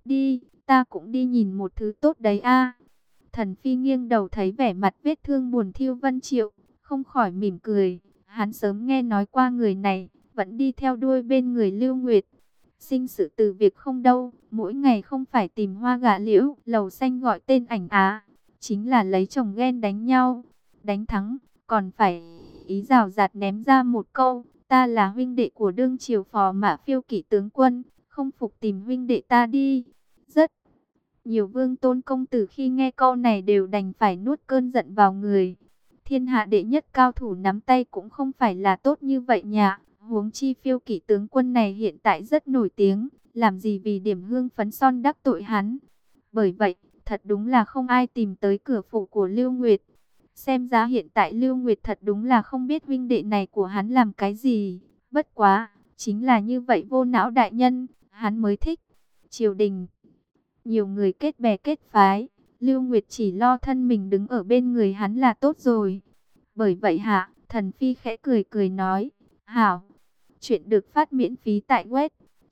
Đi, ta cũng đi nhìn một thứ tốt đấy a. Thần Phi nghiêng đầu thấy vẻ mặt vết thương buồn thiu Vân Triệu, không khỏi mỉm cười. Hắn sớm nghe nói qua người này, vẫn đi theo đuôi bên người Lưu Nguyệt. Sinh sự từ việc không đâu, mỗi ngày không phải tìm hoa gả liễu, lầu xanh gọi tên ảnh á, chính là lấy chồng ghen đánh nhau. Đánh thắng, còn phải ý rào rạt ném ra một câu, ta là huynh đệ của đương triều Phò Mã Phiêu Kỵ tướng quân, không phục tìm huynh đệ ta đi. Rất nhiều vương tôn công tử khi nghe câu này đều đành phải nuốt cơn giận vào người. Thiên hạ đệ nhất cao thủ nắm tay cũng không phải là tốt như vậy nhỉ. Huống chi Phiêu Kỵ tướng quân này hiện tại rất nổi tiếng, làm gì vì điểm hương phấn son đắc tội hắn. Bởi vậy, thật đúng là không ai tìm tới cửa phủ của Lưu Nguyệt. Xem ra hiện tại Lưu Nguyệt thật đúng là không biết huynh đệ này của hắn làm cái gì. Bất quá, chính là như vậy vô não đại nhân, hắn mới thích. Triều đình, nhiều người kết bè kết phái, Lưu Nguyệt chỉ lo thân mình đứng ở bên người hắn là tốt rồi. Bởi vậy hạ, thần phi khẽ cười cười nói, hảo, chuyện được phát miễn phí tại web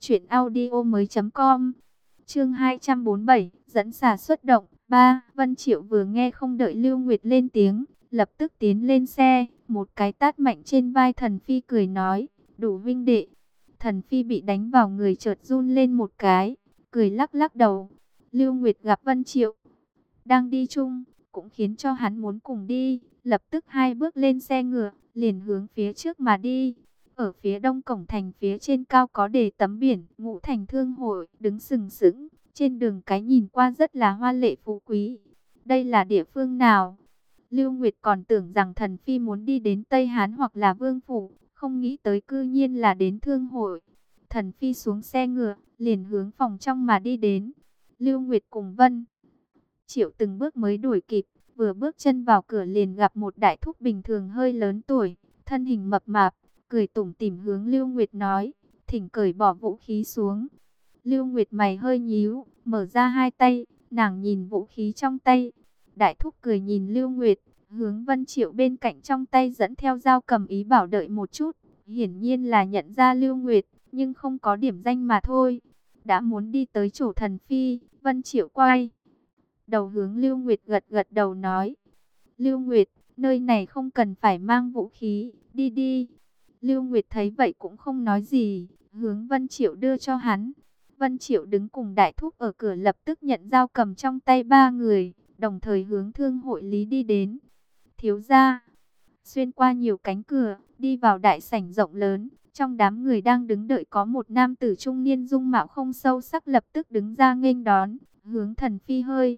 truyệnaudiomoi.com. Chương 247, dẫn xà xuất động. 3. Vân Triệu vừa nghe không đợi Lưu Nguyệt lên tiếng, lập tức tiến lên xe, một cái tát mạnh trên vai thần phi cười nói, đủ vinh đệ. Thần phi bị đánh vào người chợt run lên một cái, cười lắc lắc đầu. Lưu Nguyệt gặp Vân Triệu đang đi chung, cũng khiến cho hắn muốn cùng đi, lập tức hai bước lên xe ngựa, liền hướng phía trước mà đi. Ở phía đông cổng thành phía trên cao có đề tấm biển Ngũ Thành Thương Hội đứng sừng sững, trên đường cái nhìn qua rất là hoa lệ phú quý. Đây là địa phương nào? Lưu Nguyệt còn tưởng rằng thần phi muốn đi đến Tây Hán hoặc là Vương Phủ, không nghĩ tới cư nhiên là đến Thương Hội. Thần phi xuống xe ngựa, liền hướng phòng trong mà đi đến. Lưu Nguyệt cùng Vân Triệu từng bước mới đuổi kịp, vừa bước chân vào cửa liền gặp một đại thúc bình thường hơi lớn tuổi, thân hình mập mạp, cười tủm tỉm hướng Lưu Nguyệt nói, thỉnh cởi bỏ vũ khí xuống. Lưu Nguyệt mày hơi nhíu, mở ra hai tay, nàng nhìn vũ khí trong tay. Đại thúc cười nhìn Lưu Nguyệt, hướng Vân Triệu bên cạnh trong tay dẫn theo dao cầm ý bảo đợi một chút. Hiển nhiên là nhận ra Lưu Nguyệt, nhưng không có điểm danh mà thôi. Đã muốn đi tới chỗ thần phi, Vân Triệu quay đầu hướng Lưu Nguyệt gật gật đầu nói, Lưu Nguyệt, nơi này không cần phải mang vũ khí, đi đi. Lưu Nguyệt thấy vậy cũng không nói gì, hướng Vân Triệu đưa cho hắn. Vân Triệu đứng cùng đại thúc ở cửa lập tức nhận dao cầm trong tay ba người, đồng thời hướng Thương Hội Lý đi đến. Thiếu gia, xuyên qua nhiều cánh cửa, đi vào đại sảnh rộng lớn, trong đám người đang đứng đợi có một nam tử trung niên dung mạo không sâu sắc lập tức đứng ra nghênh đón, hướng thần phi hơi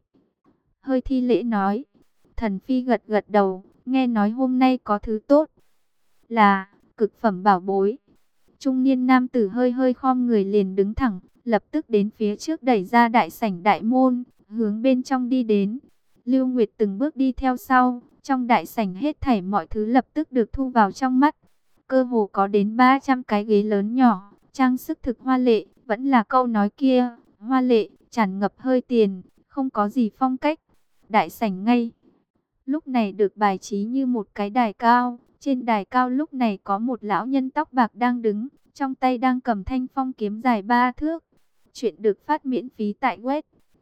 thi lễ nói. Thần phi gật gật đầu, nghe nói hôm nay có thứ tốt, là cực phẩm bảo bối. Trung niên nam tử hơi khom người liền đứng thẳng, lập tức đến phía trước đẩy ra đại sảnh đại môn, hướng bên trong đi đến. Lưu Nguyệt từng bước đi theo sau, trong đại sảnh hết thảy mọi thứ lập tức được thu vào trong mắt. Cơ hồ có đến 300 cái ghế lớn nhỏ, trang sức thực hoa lệ, vẫn là câu nói kia, hoa lệ, tràn ngập hơi tiền, không có gì phong cách. Đại sảnh ngay lúc này được bài trí như một cái đài cao, trên đài cao lúc này có một lão nhân tóc bạc đang đứng, trong tay đang cầm thanh phong kiếm dài 3 thước. Chuyện được phát miễn phí tại web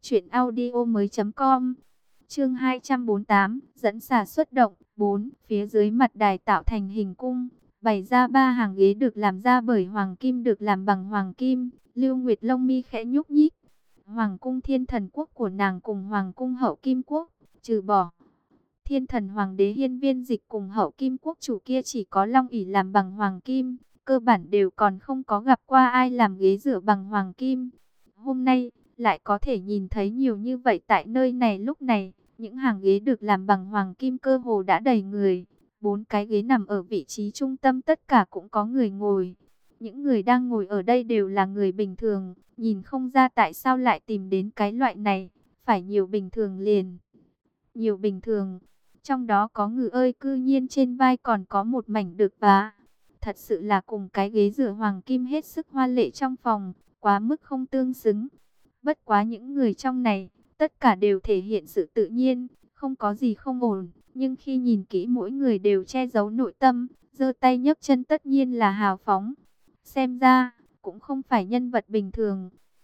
truyệnaudiomoi.com. Chương 248, dẫn xà xuất động. 4. Phía dưới mặt đài tạo thành hình cung, bày ra ba hàng ghế được làm ra bởi hoàng kim được làm bằng hoàng kim. Lưu Nguyệt lông mi khẽ nhúc nhích. Hoàng cung Thiên Thần quốc của nàng cùng Hoàng cung Hậu Kim quốc, trừ bỏ Thiên Thần Hoàng đế Hiên Viên Dịch cùng Hậu Kim quốc chủ kia chỉ có long ỷ làm bằng hoàng kim, cơ bản đều còn không có gặp qua ai làm ghế dựa bằng hoàng kim. Hôm nay lại có thể nhìn thấy nhiều như vậy tại nơi này. Lúc này, những hàng ghế được làm bằng hoàng kim cơ hồ đã đầy người. 4 cái ghế nằm ở vị trí trung tâm tất cả cũng có người ngồi. Những người đang ngồi ở đây đều là người bình thường, nhìn không ra tại sao lại tìm đến cái loại này, phải nhiều bình thường liền. Nhiều bình thường, trong đó có Ngự ơi cư nhiên trên vai còn có một mảnh được vá. Thật sự là cùng cái ghế rửa hoàng kim hết sức hoa lệ trong phòng, quá mức không tương xứng. Bất quá những người trong này, tất cả đều thể hiện sự tự nhiên, không có gì không ổn. Nhưng khi nhìn kỹ mỗi người đều che giấu nội tâm, giơ tay nhấc chân tất nhiên là hào phóng. Xem ra, cũng không phải nhân vật bình thường.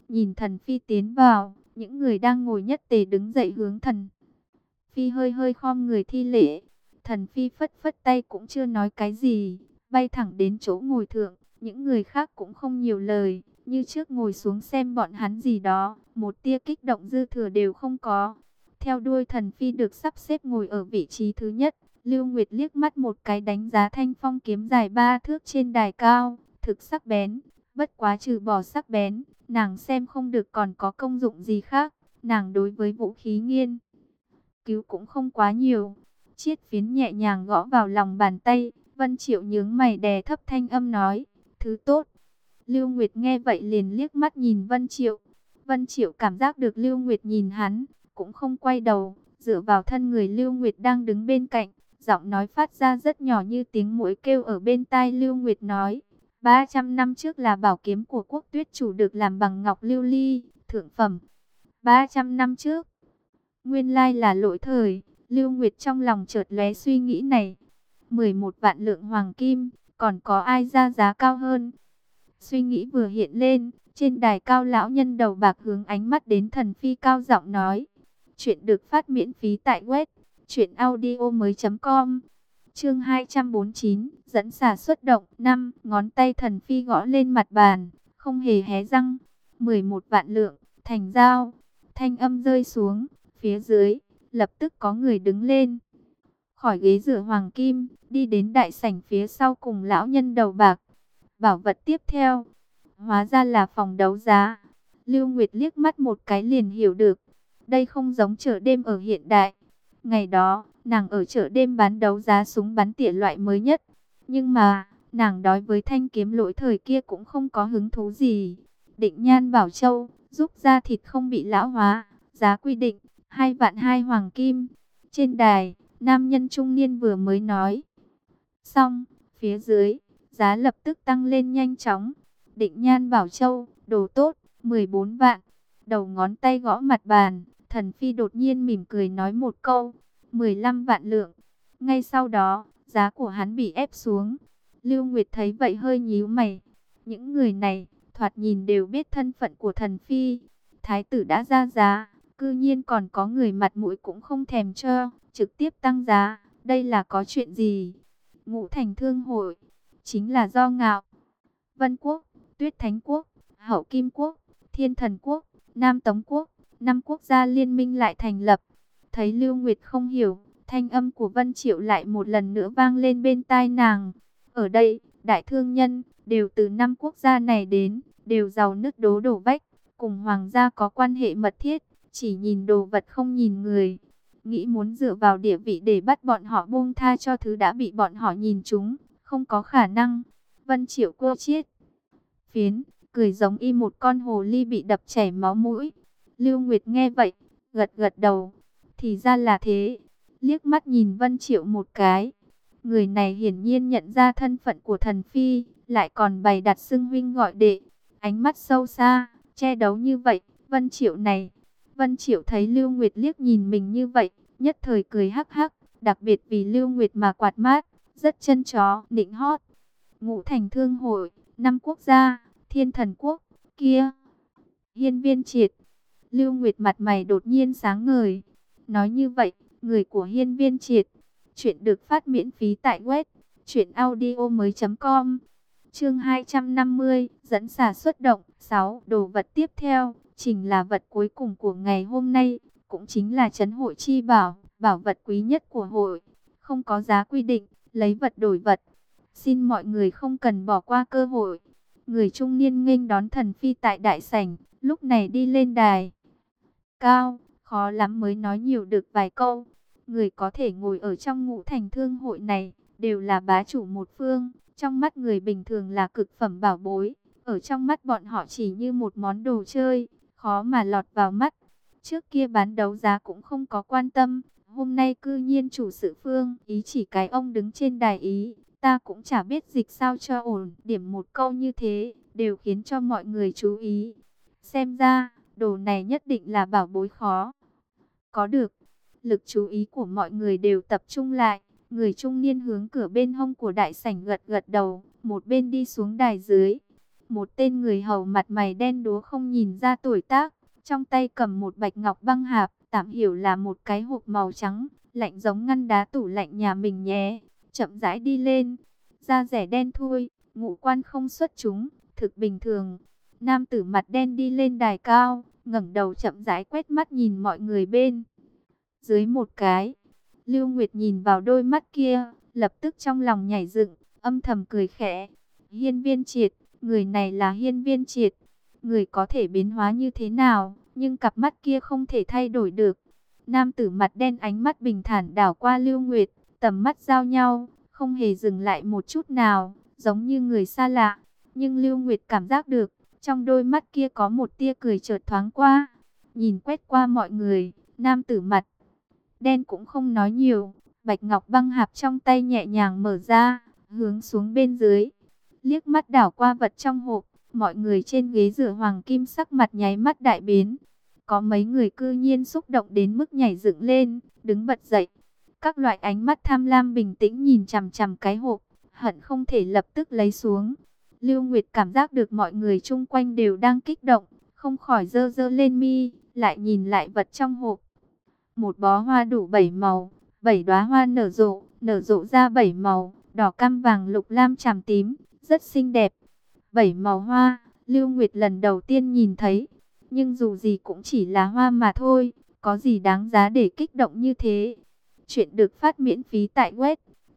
Nhìn Thần Phi tiến vào, những người đang ngồi nhất tề đứng dậy hướng Thần Phi hơi hơi khom người thi lễ. Thần Phi phất phất tay cũng chưa nói cái gì, bay thẳng đến chỗ ngồi thượng. Những người khác cũng không nhiều lời, như trước ngồi xuống xem bọn hắn gì đó, một tia kích động dư thừa đều không có. Theo đuôi Thần Phi được sắp xếp ngồi ở vị trí thứ nhất. Lưu Nguyệt liếc mắt một cái đánh giá thanh phong kiếm dài 3 thước trên đài cao, thực sắc bén, bất quá trừ bỏ sắc bén, nàng xem không được còn có công dụng gì khác. Nàng đối với vũ khí nghiên cứu cũng không quá nhiều. Chiết phiến nhẹ nhàng gõ vào lòng bàn tay, Vân Triệu nhướng mày đè thấp thanh âm nói, thứ tốt. Lưu Nguyệt nghe vậy liền liếc mắt nhìn Vân Triệu. Vân Triệu cảm giác được Lưu Nguyệt nhìn hắn, cũng không quay đầu, dựa vào thân người Lưu Nguyệt đang đứng bên cạnh. Giọng nói phát ra rất nhỏ như tiếng muỗi kêu ở bên tai. Lưu Nguyệt nói, 300 năm trước là bảo kiếm của Quốc Tuyết chủ được làm bằng ngọc lưu ly, thượng phẩm. 300 năm trước, nguyên lai là lỗi thời. Lưu Nguyệt trong lòng chợt lóe suy nghĩ này. 11 vạn lượng hoàng kim, còn có ai ra giá cao hơn? Suy nghĩ vừa hiện lên, trên đài cao lão nhân đầu bạc hướng ánh mắt đến Thần Phi cao giọng nói. Chuyện được phát miễn phí tại web truyệnaudiomoi.com. Chương 249, dẫn xà xuất động. 5, ngón tay Thần Phi gõ lên mặt bàn, không hề hé răng. 11 vạn lượng, thành giao. Thanh âm rơi xuống, phía dưới lập tức có người đứng lên, khỏi ghế rửa hoàng kim, đi đến đại sảnh phía sau cùng lão nhân đầu bạc. Bảo vật tiếp theo, hóa ra là phòng đấu giá. Lưu Nguyệt liếc mắt một cái liền hiểu được, đây không giống chợ đêm ở hiện đại. Ngày đó, nàng ở chợ đêm bán đấu giá súng bắn tỉa loại mới nhất, nhưng mà nàng đối với thanh kiếm lỗi thời kia cũng không có hứng thú gì. Định Nhan Bảo Châu giúp da thịt không bị lão hóa, giá quy định 2 vạn 2 hoàng kim. Trên đài, nam nhân trung niên vừa mới nói xong, phía dưới giá lập tức tăng lên nhanh chóng. Định Nhan Bảo Châu, đồ tốt, 14 vạn. Đầu ngón tay gõ mặt bàn, Thần Phi đột nhiên mỉm cười nói một câu, 15 vạn lượng. Ngay sau đó, giá của hắn bị ép xuống. Lưu Nguyệt thấy vậy hơi nhíu mày. Những người này, thoạt nhìn đều biết thân phận của Thần Phi. Thái tử đã ra giá, cư nhiên còn có người mặt mũi cũng không thèm cho, trực tiếp tăng giá. Đây là có chuyện gì? Ngũ Thành Thương Hội, chính là do Ngạo Vân Quốc, Tuyết Thánh Quốc, Hậu Kim Quốc, Thiên Thần Quốc, Nam Tống Quốc, 5 quốc gia liên minh lại thành lập. Thấy Lưu Nguyệt không hiểu, thanh âm của Vân Triệu lại một lần nữa vang lên bên tai nàng. Ở đây, đại thương nhân đều từ 5 quốc gia này đến, đều giàu nứt đố đổ vách, cùng hoàng gia có quan hệ mật thiết, chỉ nhìn đồ vật không nhìn người. Nghĩ muốn dựa vào địa vị để bắt bọn họ buông tha cho thứ đã bị bọn họ nhìn trúng, không có khả năng. Vân Triệu cô chiết phiến, cười giống y một con hồ ly bị đập chảy máu mũi. Lưu Nguyệt nghe vậy, gật gật đầu. Thì ra là thế. Liếc mắt nhìn Vân Triệu một cái. Người này hiển nhiên nhận ra thân phận của Thần Phi, lại còn bày đặt xưng huynh gọi đệ. Ánh mắt sâu xa, che đấu như vậy, Vân Triệu này. Vân Triệu thấy Lưu Nguyệt liếc nhìn mình như vậy, nhất thời cười hắc hắc, đặc biệt vì Lưu Nguyệt mà quạt mát, rất chân chó, nịnh hót. Ngũ Thành Thương Hội, 5 quốc gia, Thiên Thần Quốc, kia, Hiên Viên Triệt. Lưu Nguyệt mặt mày đột nhiên sáng ngời. Nói như vậy, người của Hiên Viên Triệt. Chuyện được phát miễn phí tại web truyệnaudiomoi.com. Chương 250, dẫn xà xuất động. 6. Đồ vật tiếp theo, chính là vật cuối cùng của ngày hôm nay, cũng chính là trấn hội chi bảo, bảo vật quý nhất của hội. Không có giá quy định, lấy vật đổi vật. Xin mọi người không cần bỏ qua cơ hội. Người trung niên nghênh đón Thần Phi tại đại sảnh, lúc này đi lên đài cao, khó lắm mới nói nhiều được vài câu. Người có thể ngồi ở trong Ngũ Thành Thương Hội này, đều là bá chủ một phương, trong mắt người bình thường là cực phẩm bảo bối, ở trong mắt bọn họ chỉ như một món đồ chơi, khó mà lọt vào mắt. Trước kia bán đấu giá cũng không có quan tâm, hôm nay cư nhiên chủ sự phương, ý chỉ cái ông đứng trên đài ý, ta cũng chả biết dịch sao cho ổn, điểm một câu như thế, đều khiến cho mọi người chú ý. Xem ra, đồ này nhất định là bảo bối khó có được. Lực chú ý của mọi người đều tập trung lại. Người trung niên hướng cửa bên hông của đại sảnh gật gật đầu, một bên đi xuống đài dưới. Một tên người hầu mặt mày đen đúa không nhìn ra tuổi tác, trong tay cầm một bạch ngọc băng hạp, tạm hiểu là một cái hộp màu trắng, lạnh giống ngăn đá tủ lạnh nhà mình nhé. Chậm rãi đi lên, da rẻ đen thui, ngũ quan không xuất chúng, thực bình thường. Nam tử mặt đen đi lên đài cao, ngẩng đầu chậm rãi quét mắt nhìn mọi người bên dưới một cái. Lưu Nguyệt nhìn vào đôi mắt kia, lập tức trong lòng nhảy dựng, âm thầm cười khẽ. Hiên Viên Triệt, người này là Hiên Viên Triệt. Người có thể biến hóa như thế nào, nhưng cặp mắt kia không thể thay đổi được. Nam tử mặt đen ánh mắt bình thản đảo qua Lưu Nguyệt, tầm mắt giao nhau, không hề dừng lại một chút nào, giống như người xa lạ. Nhưng Lưu Nguyệt cảm giác được, trong đôi mắt kia có một tia cười chợt thoáng qua. Nhìn quét qua mọi người, nam tử mặt đen cũng không nói nhiều, bạch ngọc băng hạp trong tay nhẹ nhàng mở ra, hướng xuống bên dưới. Liếc mắt đảo qua vật trong hộp, mọi người trên ghế rửa hoàng kim sắc mặt nháy mắt đại biến. Có mấy người cư nhiên xúc động đến mức nhảy dựng lên, đứng bật dậy. Các loại ánh mắt tham lam bình tĩnh nhìn chằm chằm cái hộp, hận không thể lập tức lấy xuống. Lưu Nguyệt cảm giác được mọi người chung quanh đều đang kích động, không khỏi giơ giơ lên mi, lại nhìn lại vật trong hộp. Một bó hoa đủ 7 màu, 7 đóa hoa nở rộ ra 7 màu, đỏ cam vàng lục lam tràm tím, rất xinh đẹp. 7 màu hoa, Lưu Nguyệt lần đầu tiên nhìn thấy, nhưng dù gì cũng chỉ là hoa mà thôi, có gì đáng giá để kích động như thế. Chuyện được phát miễn phí tại web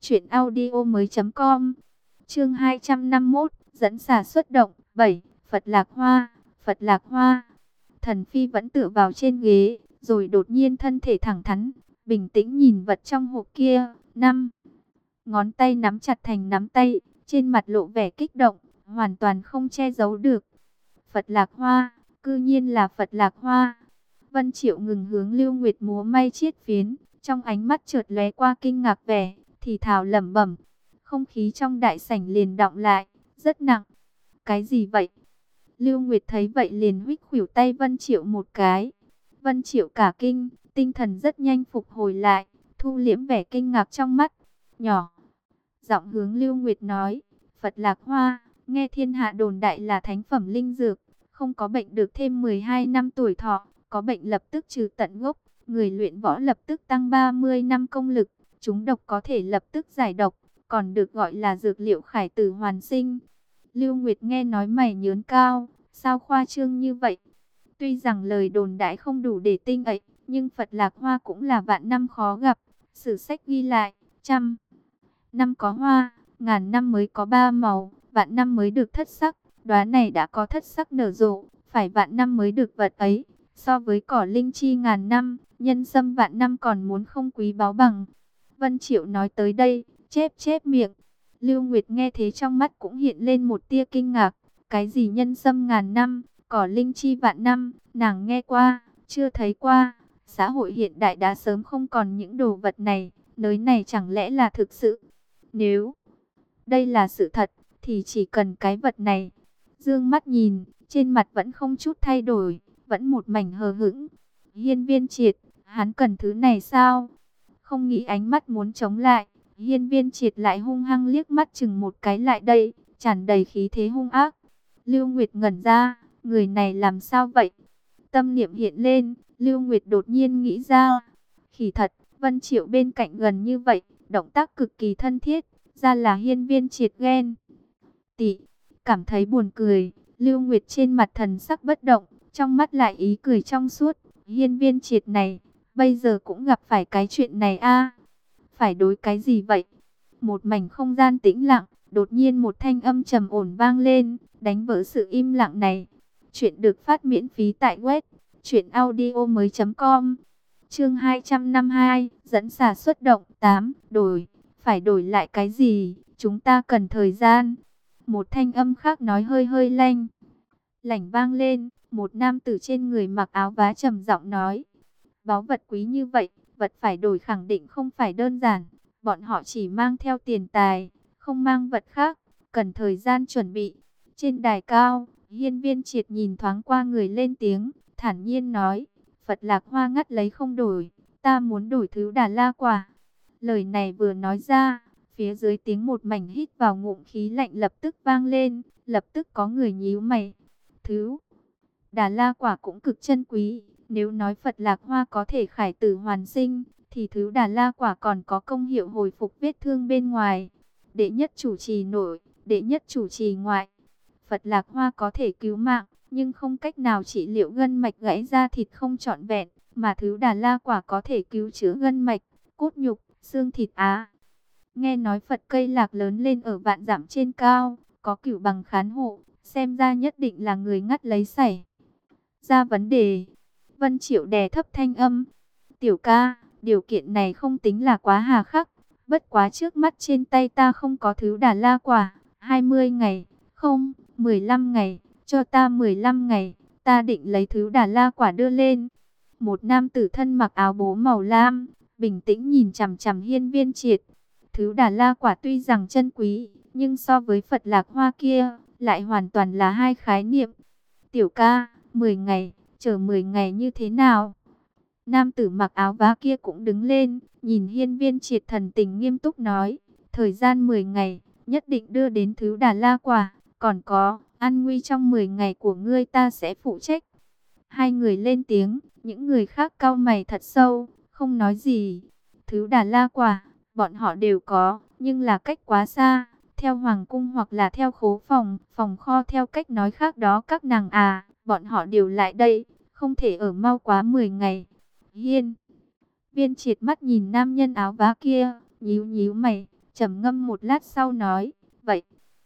truyệnaudiomoi.com. Chương 251, dẫn xà xuất động. 7. Phật Lạc Hoa. Phật Lạc Hoa. Thần Phi vẫn tựa vào trên ghế, rồi đột nhiên thân thể thẳng thắn, bình tĩnh nhìn vật trong hộp kia. 5. Ngón tay nắm chặt thành nắm tay, trên mặt lộ vẻ kích động, hoàn toàn không che giấu được. Phật Lạc Hoa, cư nhiên là Phật Lạc Hoa. Vân Triệu ngừng hướng Lưu Nguyệt múa may chiết phiến, trong ánh mắt chợt lóe qua kinh ngạc vẻ, thì thào lẩm bẩm. Không khí trong đại sảnh liền đọng lại, rất nặng. Cái gì vậy? Lưu Nguyệt thấy vậy liền huých khuỷu tay Vân Triệu một cái. Vân Triệu cả kinh, tinh thần rất nhanh phục hồi lại, thu liễm vẻ kinh ngạc trong mắt. Nhỏ giọng hướng Lưu Nguyệt nói, Phật Lạc Hoa, nghe thiên hạ đồn đại là thánh phẩm linh dược, không có bệnh được thêm 12 năm tuổi thọ, có bệnh lập tức trừ tận gốc, người luyện võ lập tức tăng 30 năm công lực, chúng độc có thể lập tức giải độc, còn được gọi là dược liệu khải tử hoàn sinh. Lưu Nguyệt nghe nói mày nhớn cao, sao khoa trương như vậy? Tuy rằng lời đồn đại không đủ để tin ấy, nhưng Phật Lạc Hoa cũng là vạn năm khó gặp. Sử sách ghi lại, trăm năm có hoa, ngàn năm mới có ba màu, vạn năm mới được thất sắc. Đóa này đã có thất sắc nở rộ, phải vạn năm mới được vật ấy. So với cỏ linh chi ngàn năm, nhân sâm vạn năm còn muốn không quý báu bằng. Vân Triệu nói tới đây, chép chép miệng. Lưu Nguyệt nghe thế trong mắt cũng hiện lên một tia kinh ngạc. Cái gì nhân sâm ngàn năm, cỏ linh chi vạn năm, nàng nghe qua, chưa thấy qua. Xã hội hiện đại đã sớm không còn những đồ vật này, nơi này chẳng lẽ là thực sự? Nếu đây là sự thật, thì chỉ cần cái vật này. Dương mắt nhìn, trên mặt vẫn không chút thay đổi, vẫn một mảnh hờ hững. Hiên Viên Triệt, hắn cần thứ này sao? Không nghĩ ánh mắt muốn chống lại, Hiên Viên Triệt lại hung hăng liếc mắt chừng một cái lại đây, tràn đầy khí thế hung ác. Lưu Nguyệt ngẩn ra, người này làm sao vậy? Tâm niệm hiện lên, Lưu Nguyệt đột nhiên nghĩ ra. Khỉ thật, Vân Triệu bên cạnh gần như vậy, động tác cực kỳ thân thiết, ra là Hiên Viên Triệt ghen tị. Cảm thấy buồn cười, Lưu Nguyệt trên mặt thần sắc bất động, trong mắt lại ý cười trong suốt. Hiên Viên Triệt này, bây giờ cũng gặp phải cái chuyện này a. Phải đối cái gì vậy? Một mảnh không gian tĩnh lặng, đột nhiên một thanh âm trầm ổn vang lên, đánh vỡ sự im lặng này. Chuyện được phát miễn phí tại web truyệnaudiomoi.com. Chương 252, dẫn xà xuất động. 8. Phải đổi lại cái gì? Chúng ta cần thời gian. Một thanh âm khác nói hơi hơi lanh lảnh vang lên, một nam tử trên người mặc áo vá trầm giọng nói: báu vật quý như vậy, vật phải đổi khẳng định không phải đơn giản. Bọn họ chỉ mang theo tiền tài, không mang vật khác, cần thời gian chuẩn bị. Trên đài cao, Hiên Viên Triệt nhìn thoáng qua người lên tiếng, thản nhiên nói: Phật Lạc Hoa ngắt lấy không đổi, ta muốn đổi thứ Đà La quả. Lời này vừa nói ra, Phía dưới tiếng một mảnh hít vào ngụm khí lạnh lập tức vang lên, lập tức có người nhíu mày. Thứ Đà La quả cũng cực chân quý, nếu nói Phật Lạc Hoa có thể khải tử hoàn sinh, thì thứ Đà La quả còn có công hiệu hồi phục vết thương bên ngoài. Đệ nhất chủ trì nội, đệ nhất chủ trì ngoại. Phật Lạc Hoa có thể cứu mạng, nhưng không cách nào trị liệu gân mạch gãy da thịt không trọn vẹn, mà thứ Đà La quả có thể cứu chữa gân mạch, cốt nhục, xương thịt á. Nghe nói Phật cây lạc lớn lên ở vạn dặm trên cao, có cửu bằng khán hộ, xem ra nhất định là người ngắt lấy xảy ra vấn đề. Vân Triệu đè thấp thanh âm, tiểu ca, điều kiện này không tính là quá hà khắc, bất quá trước mắt trên tay ta không có thứ Đà La quả, 20 ngày, không, 15 ngày, cho ta 15 ngày, ta định lấy thứ Đà La quả đưa lên. Một nam tử thân mặc áo bố màu lam, bình tĩnh nhìn chằm chằm Hiên Viên Triệt. Thứ Đà La quả tuy rằng chân quý, nhưng so với Phật Lạc Hoa kia, lại hoàn toàn là hai khái niệm. Tiểu ca, 10 ngày, chờ 10 ngày như thế nào? Nam tử mặc áo vá kia cũng đứng lên, nhìn Hiên Viên Triệt thần tình nghiêm túc nói, thời gian 10 ngày, nhất định đưa đến thứ Đà La quả, còn có, an nguy trong 10 ngày của ngươi ta sẽ phụ trách. Hai người lên tiếng, những người khác cau mày thật sâu, không nói gì. Thứ Đà La quả, bọn họ đều có, nhưng là cách quá xa, theo hoàng cung hoặc là theo khố phòng, phòng kho theo cách nói khác đó các nàng à, bọn họ đều lại đây, không thể ở mau quá 10 ngày. Hiên Viên Triệt mắt nhìn nam nhân áo vá kia, nhíu nhíu mày, trầm ngâm một lát sau nói, vậy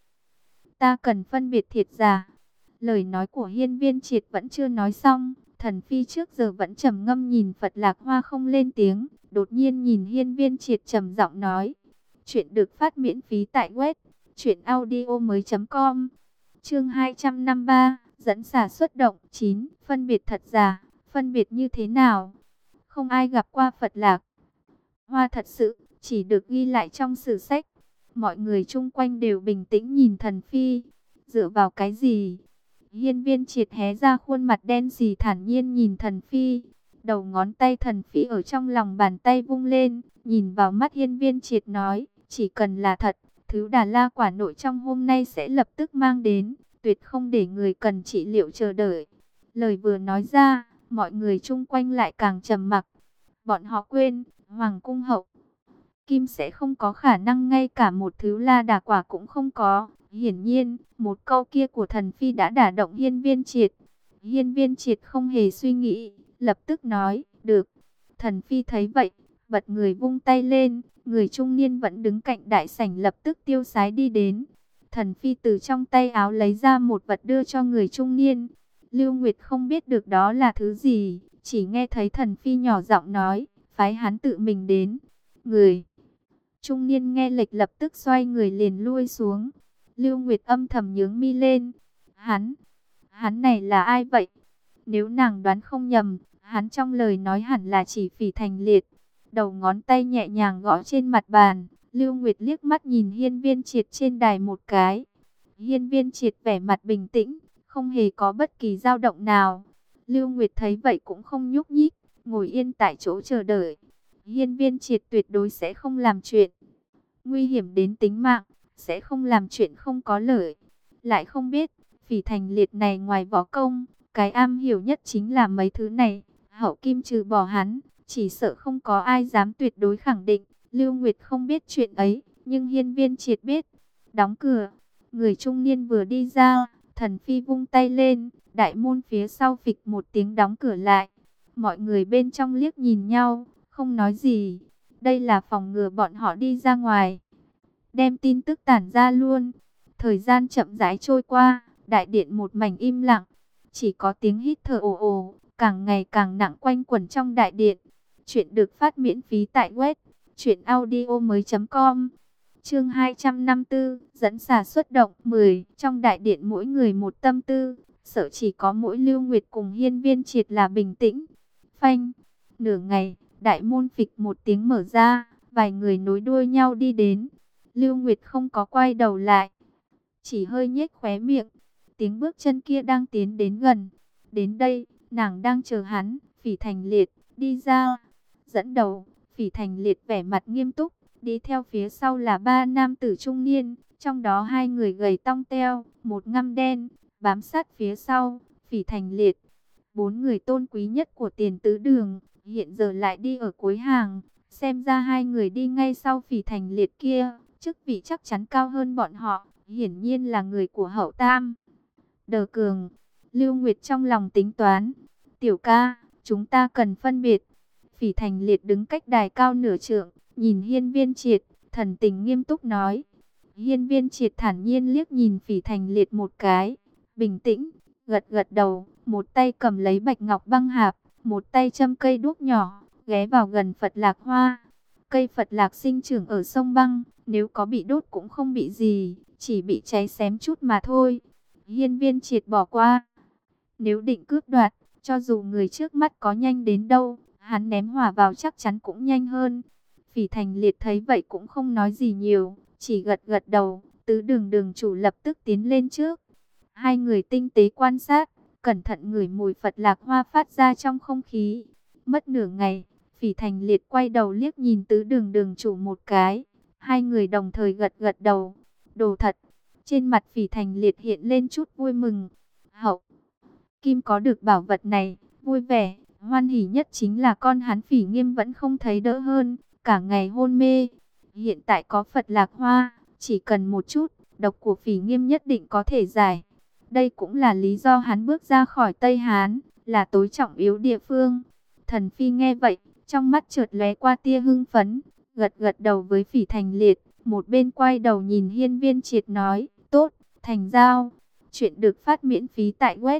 ta cần phân biệt thiệt giả. Lời nói của Hiên Viên Triệt vẫn chưa nói xong, Thần Phi trước giờ vẫn trầm ngâm nhìn Phật Lạc Hoa không lên tiếng, đột nhiên nhìn Hiên Viên Triệt trầm giọng nói, chuyện được phát miễn phí tại web truyệnaudiomoi.com. Chương 253, dẫn xả xuất động 9, phân biệt thật giả, phân biệt như thế nào? Không ai gặp qua Phật Lạc Hoa thật sự, chỉ được ghi lại trong sử sách. Mọi người chung quanh đều bình tĩnh nhìn Thần Phi. Dựa vào cái gì? Hiên Viên Triệt hé ra khuôn mặt đen sì thản nhiên nhìn Thần Phi. Đầu ngón tay Thần Phi ở trong lòng bàn tay vung lên, nhìn vào mắt Hiên Viên Triệt nói, chỉ cần là thật, thứ Đà La quả nội trong hôm nay sẽ lập tức mang đến, tuyệt không để người cần trị liệu chờ đợi. Lời vừa nói ra, mọi người chung quanh lại càng trầm mặc. Bọn họ quên, Hoàng cung hậu Kim sẽ không có khả năng ngay cả một thứ La Đà quả cũng không có. Hiển nhiên, một câu kia của Thần Phi đã đả động Hiên Viên Triệt. Hiên Viên Triệt không hề suy nghĩ, lập tức nói, được. Thần Phi thấy vậy, bật người vung tay lên, người trung niên vẫn đứng cạnh đại sảnh lập tức tiêu sái đi đến. Thần Phi từ trong tay áo lấy ra một vật đưa cho người trung niên. Lưu Nguyệt không biết được đó là thứ gì, chỉ nghe thấy Thần Phi nhỏ giọng nói, phái hắn tự mình đến. Người trung niên nghe lệch lập tức xoay người liền lui xuống. Lưu Nguyệt âm thầm nhướng mi lên. Hắn này là ai vậy? Nếu nàng đoán không nhầm, hắn trong lời nói hẳn là chỉ Phỉ Thành Liệt. Đầu ngón tay nhẹ nhàng gõ trên mặt bàn. Lưu Nguyệt liếc mắt nhìn Hiên Viên Triệt trên đài một cái. Hiên Viên Triệt vẻ mặt bình tĩnh, không hề có bất kỳ dao động nào. Lưu Nguyệt thấy vậy cũng không nhúc nhích, ngồi yên tại chỗ chờ đợi. Hiên Viên Triệt tuyệt đối sẽ không làm chuyện nguy hiểm đến tính mạng, sẽ không làm chuyện không có lợi. Lại không biết, Phỉ Thành Liệt này ngoài võ công, cái am hiểu nhất chính là mấy thứ này. Hậu Kim trừ bỏ hắn, chỉ sợ không có ai dám tuyệt đối khẳng định. Lưu Nguyệt không biết chuyện ấy, nhưng Hiên Viên Triệt biết. Đóng cửa, người trung niên vừa đi ra, Thần Phi vung tay lên, đại môn phía sau phịch một tiếng đóng cửa lại. Mọi người bên trong liếc nhìn nhau, không nói gì. Đây là phòng ngừa bọn họ đi ra ngoài, đem tin tức tản ra luôn. Thời gian chậm rãi trôi qua, đại điện một mảnh im lặng, chỉ có tiếng hít thở ồ ồ, càng ngày càng nặng quanh quẩn trong đại điện. Chuyện được phát miễn phí tại web truyệnaudiomoi.com. Chương 254, dẫn xà xuất động 10, trong đại điện mỗi người một tâm tư, sợ chỉ có mỗi Lưu Nguyệt cùng Hiên Viên Triệt là bình tĩnh. Phanh, nửa ngày, đại môn phịch một tiếng mở ra, vài người nối đuôi nhau đi đến. Lưu Nguyệt không có quay đầu lại, chỉ hơi nhếch khóe miệng. Tiếng bước chân kia đang tiến đến gần. Đến đây, nàng đang chờ hắn. Phỉ Thành Liệt đi ra. Dẫn đầu, Phỉ Thành Liệt vẻ mặt nghiêm túc, Đi theo phía sau là ba nam tử trung niên, trong đó hai người gầy tong teo, một ngăm đen, bám sát phía sau, Phỉ Thành Liệt. Bốn người tôn quý nhất của Tiền Tứ Đường, hiện giờ lại đi ở cuối hàng. Xem ra hai người đi ngay sau Phỉ Thành Liệt kia, chức vị chắc chắn cao hơn bọn họ, hiển nhiên là người của Hậu Tam. Đờ Cường, Lưu Nguyệt trong lòng tính toán. Tiểu ca, chúng ta cần phân biệt. Phỉ Thành Liệt đứng cách đài cao nửa trượng, nhìn Hiên Viên Triệt, thần tình nghiêm túc nói. Hiên Viên Triệt thản nhiên liếc nhìn Phỉ Thành Liệt một cái, bình tĩnh, gật gật đầu, một tay cầm lấy bạch ngọc băng hạp, một tay châm cây đuốc nhỏ, ghé vào gần Phật Lạc Hoa. Cây Phật Lạc sinh trưởng ở sông băng, nếu có bị đốt cũng không bị gì, chỉ bị cháy xém chút mà thôi. Hiên Viên Triệt bỏ qua. Nếu định cướp đoạt, cho dù người trước mắt có nhanh đến đâu, hắn ném hỏa vào chắc chắn cũng nhanh hơn. Phỉ Thành Liệt thấy vậy cũng không nói gì nhiều, chỉ gật gật đầu. Tứ Đường đường chủ lập tức tiến lên trước. Hai người tinh tế quan sát, cẩn thận ngửi mùi Phật Lạc Hoa phát ra trong không khí. Mất nửa ngày, Phỉ Thành Liệt quay đầu liếc nhìn Tứ Đường đường chủ một cái. Hai người đồng thời gật gật đầu. Đồ thật. Trên mặt Phỉ Thành Liệt hiện lên chút vui mừng. Hậu Kim có được bảo vật này, vui vẻ, hoan hỉ nhất chính là con hắn Phỉ Nghiêm vẫn không thấy đỡ hơn, cả ngày hôn mê. Hiện tại có Phật Lạc Hoa, chỉ cần một chút, độc của Phỉ Nghiêm nhất định có thể giải. Đây cũng là lý do hắn bước ra khỏi Tây Hán, là tối trọng yếu địa phương. Thần Phi nghe vậy, trong mắt chợt lóe qua tia hưng phấn, gật gật đầu với Phỉ Thành Liệt, một bên quay đầu nhìn Hiên Viên Triệt nói, tốt, thành giao. Chuyện được phát miễn phí tại web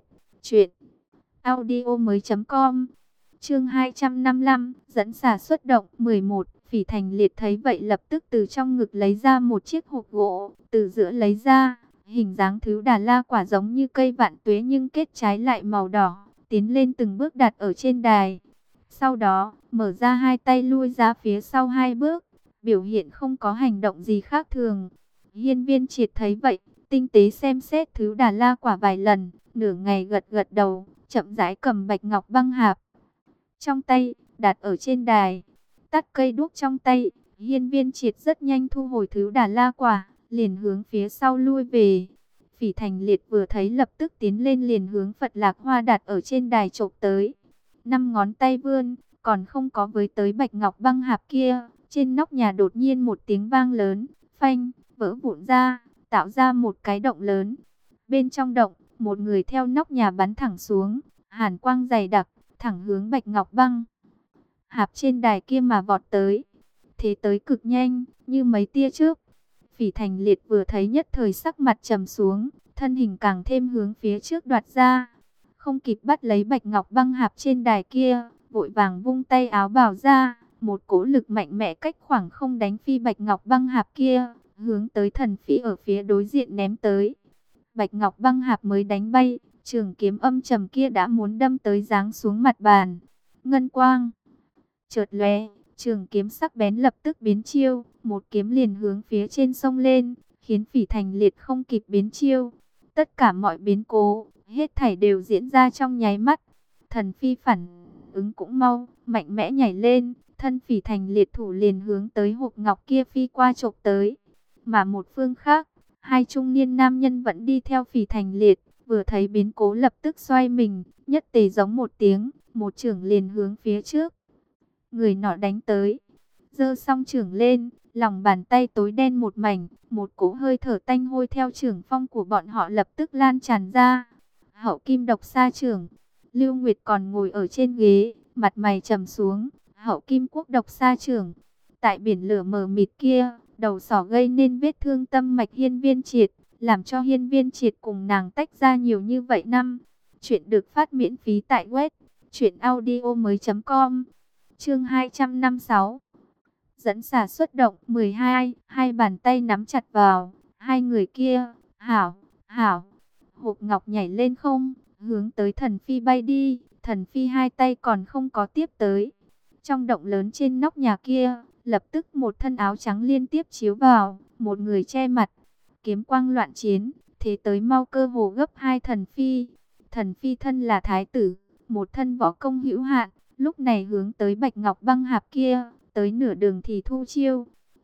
truyệnaudiomoi.com. Chương 255, dẫn xả xuất động 11. Phỉ Thành Liệt thấy vậy lập tức từ trong ngực lấy ra một chiếc hộp gỗ, từ giữa lấy ra, hình dáng thứ Đà La quả giống như cây vạn tuế nhưng kết trái lại màu đỏ, tiến lên từng bước đặt ở trên đài. Sau đó, mở ra hai tay lui ra phía sau hai bước, biểu hiện không có hành động gì khác thường. Hiên Viên Triệt thấy vậy, tinh tế xem xét thứ Đà La quả vài lần, nửa ngày gật gật đầu, chậm rãi cầm bạch ngọc băng hạp trong tay, đặt ở trên đài. Tắt cây đuốc trong tay, Hiên Viên Triệt rất nhanh thu hồi thứ Đà La quả, liền hướng phía sau lui về. Phỉ Thành Liệt vừa thấy lập tức tiến lên liền hướng Phật Lạc Hoa đặt ở trên đài chộp tới. Năm ngón tay vươn, còn không có với tới bạch ngọc băng hạp kia, trên nóc nhà đột nhiên một tiếng vang lớn, phanh, vỡ vụn ra, tạo ra một cái động lớn. Bên trong động, một người theo nóc nhà bắn thẳng xuống, hàn quang dày đặc, thẳng hướng bạch ngọc băng hạp trên đài kia mà vọt tới. Thế tới cực nhanh, như mấy tia chớp. Phỉ Thành Liệt vừa thấy nhất thời sắc mặt trầm xuống, thân hình càng thêm hướng phía trước đoạt ra. Không kịp bắt lấy bạch ngọc băng hạp trên đài kia, vội vàng vung tay áo bào ra, một cỗ lực mạnh mẽ cách khoảng không đánh phi bạch ngọc băng hạp kia, hướng tới thần phỉ ở phía đối diện ném tới. Bạch ngọc băng hạp mới đánh bay, trường kiếm âm trầm kia đã muốn đâm tới giáng xuống mặt bàn. Ngân quang chợt lóe, trường kiếm sắc bén lập tức biến chiêu, một kiếm liền hướng phía trên sông lên, khiến Phỉ Thành Liệt không kịp biến chiêu. Tất cả mọi biến cố, hết thảy đều diễn ra trong nháy mắt. Thần Phi phản ứng cũng mau, mạnh mẽ nhảy lên, thân Phỉ Thành Liệt thủ liền hướng tới hộp ngọc kia phi qua chộp tới. Mà một phương khác, hai trung niên nam nhân vẫn đi theo Phỉ Thành Liệt, vừa thấy biến cố lập tức xoay mình, nhất tề giống một tiếng, một chưởng liền hướng phía trước. Người nọ đánh tới, giơ song chưởng lên, lòng bàn tay tối đen một mảnh, một cỗ hơi thở tanh hôi theo chưởng phong của bọn họ lập tức lan tràn ra. Hậu Kim độc sa chưởng. Lưu Nguyệt còn ngồi ở trên ghế, mặt mày trầm xuống. Hậu Kim quốc độc sa chưởng. Tại biển lửa mờ mịt kia, đầu sỏ gây nên vết thương tâm mạch Hiên Viên Triệt, làm cho Hiên Viên Triệt cùng nàng tách ra nhiều như vậy năm. Chuyện được phát miễn phí tại web truyệnaudiomoi.com. Chương 256. Dẫn xả xuất động 12, hai bàn tay nắm chặt vào, hai người kia, hảo, hảo. Hộp ngọc nhảy lên không, hướng tới thần phi bay đi, thần phi hai tay còn không có tiếp tới. Trong động lớn trên nóc nhà kia, lập tức một thân áo trắng liên tiếp chiếu vào, một người che mặt, kiếm quang loạn chiến, thế tới mau cơ hồ gấp hai thần phi. Thần phi thân là thái tử, một thân võ công hữu hạn, lúc này hướng tới bạch ngọc băng hạp kia, tới nửa đường thì thu chiêu.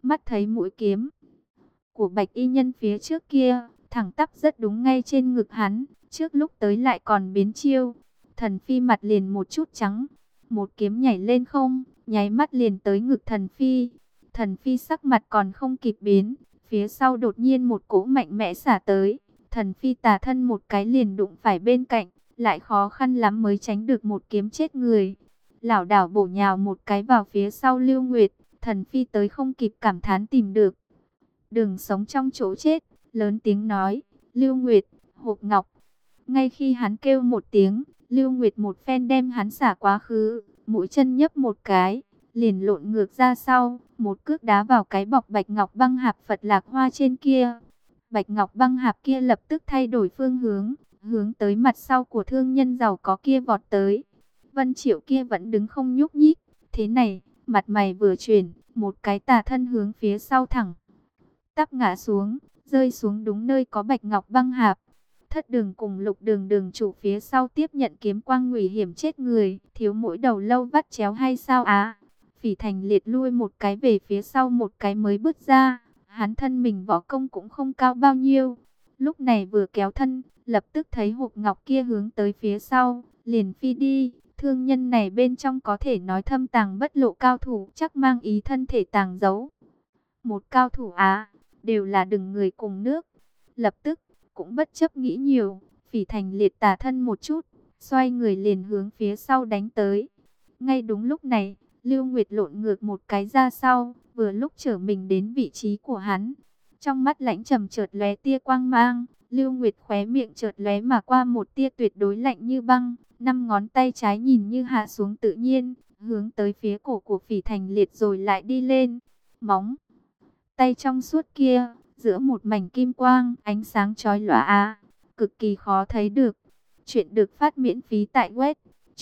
Mắt thấy mũi kiếm của bạch y nhân phía trước kia, thẳng tắp rất đúng ngay trên ngực hắn, trước lúc tới lại còn biến chiêu. Thần phi mặt liền một chút trắng, một kiếm nhảy lên không, nháy mắt liền tới ngực thần phi. Thần phi sắc mặt còn không kịp biến, phía sau đột nhiên một cỗ mạnh mẽ xả tới. Thần phi tà thân một cái liền đụng phải bên cạnh, lại khó khăn lắm mới tránh được một kiếm chết người. Lảo đảo bổ nhào một cái vào phía sau Lưu Nguyệt, thần phi tới không kịp cảm thán tìm được đường sống trong chỗ chết, lớn tiếng nói, Lưu Nguyệt, hộp ngọc. Ngay khi hắn kêu một tiếng, Lưu Nguyệt một phen đem hắn xả quá khứ, mũi chân nhấp một cái, liền lộn ngược ra sau, một cước đá vào cái bọc bạch ngọc băng hạp Phật Lạc Hoa trên kia. Bạch ngọc băng hạp kia lập tức thay đổi phương hướng, hướng tới mặt sau của thương nhân giàu có kia vọt tới. Vân Triệu kia vẫn đứng không nhúc nhích, thế này, mặt mày vừa chuyển, một cái tà thân hướng phía sau thẳng tắp ngã xuống, rơi xuống đúng nơi có bạch ngọc băng hạp. Thất Đường cùng Lục Đường đường chủ phía sau tiếp nhận kiếm quang nguy hiểm chết người, thiếu mỗi đầu lâu vắt chéo hay sao á? Phỉ Thành Liệt lui một cái về phía sau một cái mới bước ra, hắn thân mình võ công cũng không cao bao nhiêu. Lúc này vừa kéo thân, lập tức thấy hộp ngọc kia hướng tới phía sau, liền phi đi. Thương nhân này bên trong có thể nói thâm tàng bất lộ cao thủ, chắc mang ý thân thể tàng giấu. Một cao thủ á, đều là đừng người cùng nước. Lập tức, cũng bất chấp nghĩ nhiều, Phỉ Thành Liệt tả thân một chút, xoay người liền hướng phía sau đánh tới. Ngay đúng lúc này, Lưu Nguyệt lộn ngược một cái ra sau, vừa lúc trở mình đến vị trí của hắn. Trong mắt lãnh trầm chợt lóe tia quang mang, Lưu Nguyệt khóe miệng chợt lóe mà qua một tia tuyệt đối lạnh như băng, năm ngón tay trái nhìn như hạ xuống tự nhiên, hướng tới phía cổ của Phỉ Thành Liệt rồi lại đi lên. Móng tay trong suốt kia, giữa một mảnh kim quang, ánh sáng chói lóa cực kỳ khó thấy được. Chuyện được phát miễn phí tại web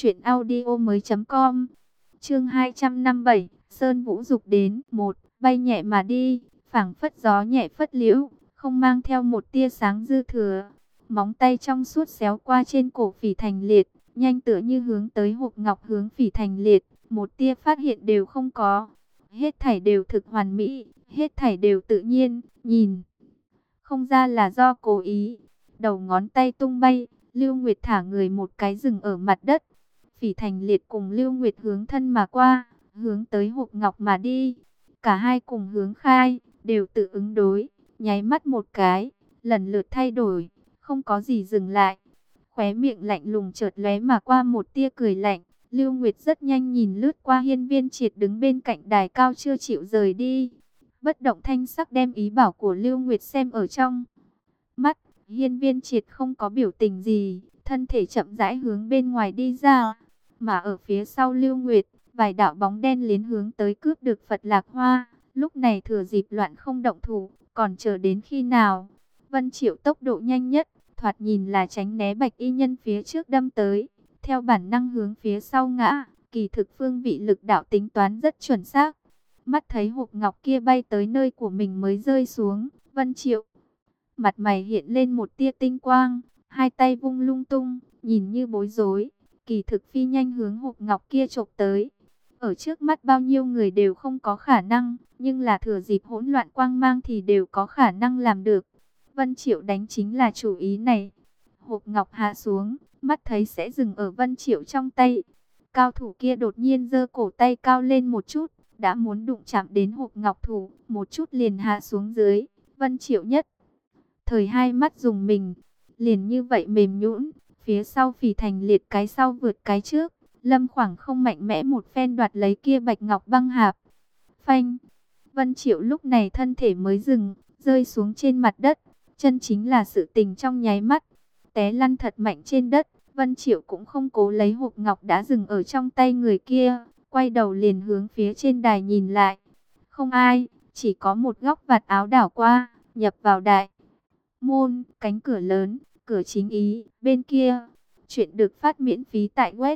truyệnaudiomoi.com. Chương 257, Sơn Vũ dục đến, bay nhẹ mà đi, phảng phất gió nhẹ phất liễu, không mang theo một tia sáng dư thừa. Móng tay trong suốt xéo qua trên cổ Phỉ Thành Liệt, nhanh tựa như hướng tới hộp ngọc hướng Phỉ Thành Liệt, một tia phát hiện đều không có. Hết thảy đều thực hoàn mỹ, hết thảy đều tự nhiên, nhìn không ra là do cố ý. Đầu ngón tay tung bay, Lưu Nguyệt thả người một cái dừng ở mặt đất. Phỉ Thành Liệt cùng Lưu Nguyệt hướng thân mà qua, hướng tới hộp ngọc mà đi. Cả hai cùng hướng khai, đều tự ứng đối, nháy mắt một cái, lần lượt thay đổi, không có gì dừng lại. Khóe miệng lạnh lùng chợt lóe mà qua một tia cười lạnh. Lưu Nguyệt rất nhanh nhìn lướt qua Hiên Viên Triệt đứng bên cạnh đài cao chưa chịu rời đi. Bất động thanh sắc đem ý bảo của Lưu Nguyệt xem ở trong mắt. Hiên Viên Triệt không có biểu tình gì, thân thể chậm rãi hướng bên ngoài đi ra. Mà ở phía sau Lưu Nguyệt, vài đạo bóng đen liến hướng tới cướp được Phật Lạc Hoa. Lúc này thừa dịp loạn không động thủ, còn chờ đến khi nào? Vân Triệu tốc độ nhanh nhất, thoạt nhìn là tránh né bạch y nhân phía trước đâm tới. Theo bản năng hướng phía sau ngã, kỳ thực phương vị lực đạo tính toán rất chuẩn xác. Mắt thấy hộp ngọc kia bay tới nơi của mình mới rơi xuống, Vân Triệu mặt mày hiện lên một tia tinh quang, hai tay vung lung tung, nhìn như bối rối, kỳ thực phi nhanh hướng hộp ngọc kia chộp tới. Ở trước mắt bao nhiêu người đều không có khả năng, nhưng là thừa dịp hỗn loạn quang mang thì đều có khả năng làm được. Vân Triệu đánh chính là chủ ý này. Hộp ngọc hạ xuống, mắt thấy sẽ dừng ở Vân Triệu trong tay. Cao thủ kia đột nhiên giơ cổ tay cao lên một chút, đã muốn đụng chạm đến hộp ngọc thủ, một chút liền hạ xuống dưới. Vân Triệu nhất thời hai mắt dùng mình, liền như vậy mềm nhũn, phía sau Phỉ Thành Liệt cái sau vượt cái trước, Lâm Khoảng không mạnh mẽ một phen đoạt lấy kia bạch ngọc băng hạp. Phanh! Vân Triệu lúc này thân thể mới dừng, rơi xuống trên mặt đất, chân chính là sự tình trong nháy mắt, té lăn thật mạnh trên đất. Vân Triệu cũng không cố lấy hộp ngọc đã dừng ở trong tay người kia, quay đầu liền hướng phía trên đài nhìn lại. Không ai, chỉ có một góc vạt áo đảo qua, nhập vào đại môn, cánh cửa lớn, cửa chính ý, bên kia. Chuyện được phát miễn phí tại web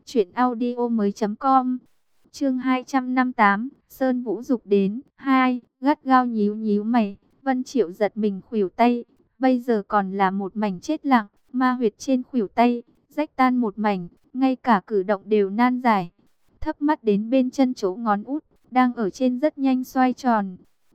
truyệnaudiomoi.com. Chương 258, Sơn Vũ dục đến, 2, gắt gao nhíu nhíu mày, Vân Triệu giật mình khuỷu tay, bây giờ còn là một mảnh chết lặng, ma huyệt trên khuỷu tay rách tan một mảnh, ngay cả cử động đều nan giải. Thấp mắt đến bên chân chỗ ngón út, đang ở trên rất nhanh xoay tròn.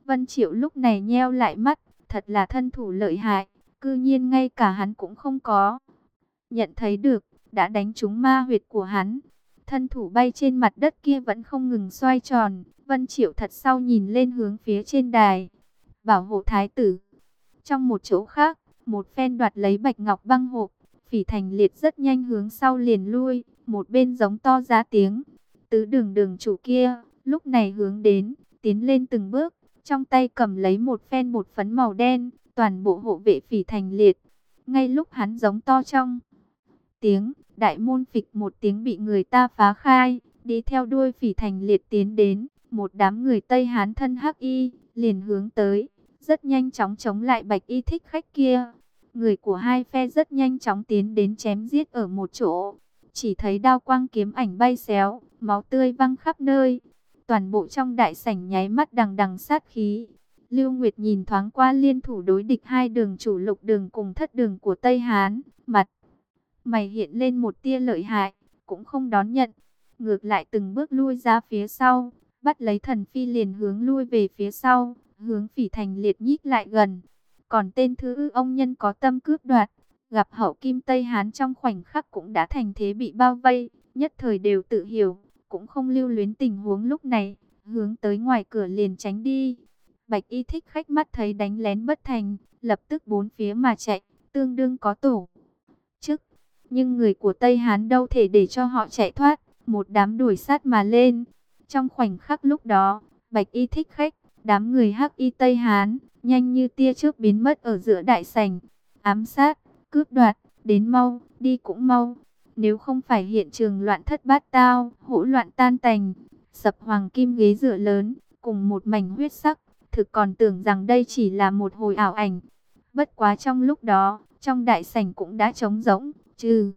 Vân Triệu lúc này nheo lại mắt, thật là thân thủ lợi hại, cư nhiên ngay cả hắn cũng không có nhận thấy được, đã đánh trúng ma huyệt của hắn. Thân thủ bay trên mặt đất kia vẫn không ngừng xoay tròn, Vân Triệu thật sau nhìn lên hướng phía trên đài, bảo hộ thái tử. Trong một chỗ khác, một phen đoạt lấy bạch ngọc băng hộp, Phỉ Thành Liệt rất nhanh hướng sau liền lui, một bên giống to ra tiếng. Tứ đường đường chủ kia, lúc này hướng đến, tiến lên từng bước, trong tay cầm lấy một phen bột phấn màu đen, toàn bộ hộ vệ Phỉ Thành Liệt. Ngay lúc hắn giống to trong tiếng, đại môn phịch một tiếng bị người ta phá khai, đi theo đuôi Phỉ Thành Liệt tiến đến, một đám người Tây Hán thân hắc y, liền hướng tới, rất nhanh chóng chống lại Bạch Y Thích Khách kia. Người của hai phe rất nhanh chóng tiến đến chém giết ở một chỗ, chỉ thấy đao quang kiếm ảnh bay xéo, máu tươi văng khắp nơi. Toàn bộ trong đại sảnh nháy mắt đằng đằng sát khí. Lưu Nguyệt nhìn thoáng qua liên thủ đối địch hai đường chủ Lục Đường cùng Thất Đường của Tây Hán, mặt mày hiện lên một tia lợi hại, cũng không đón nhận, ngược lại từng bước lui ra phía sau, bắt lấy Thần Phi liền hướng lui về phía sau, hướng Phỉ Thành Liệt nhích lại gần. Còn tên Thứ Ư ông nhân có tâm cướp đoạt, gặp hậu kim Tây Hán trong khoảnh khắc cũng đã thành thế bị bao vây, nhất thời đều tự hiểu, cũng không lưu luyến tình huống lúc này, hướng tới ngoài cửa liền tránh đi. Bạch Y Thích Khách mắt thấy đánh lén bất thành, lập tức bốn phía mà chạy, tương đương có tổ chức. Nhưng người của Tây Hán đâu thể để cho họ chạy thoát, một đám đuổi sát mà lên. Trong khoảnh khắc lúc đó, Bạch Y Thích Khách, đám người hắc y Tây Hán, nhanh như tia chớp biến mất ở giữa đại sảnh. Ám sát, cướp đoạt, đến mau, đi cũng mau. Nếu không phải hiện trường loạn thất bát tao, hỗn loạn tan tành, sập hoàng kim ghế dựa lớn, cùng một mảnh huyết sắc, thực còn tưởng rằng đây chỉ là một hồi ảo ảnh. Bất quá trong lúc đó, trong đại sảnh cũng đã trống rỗng, trừ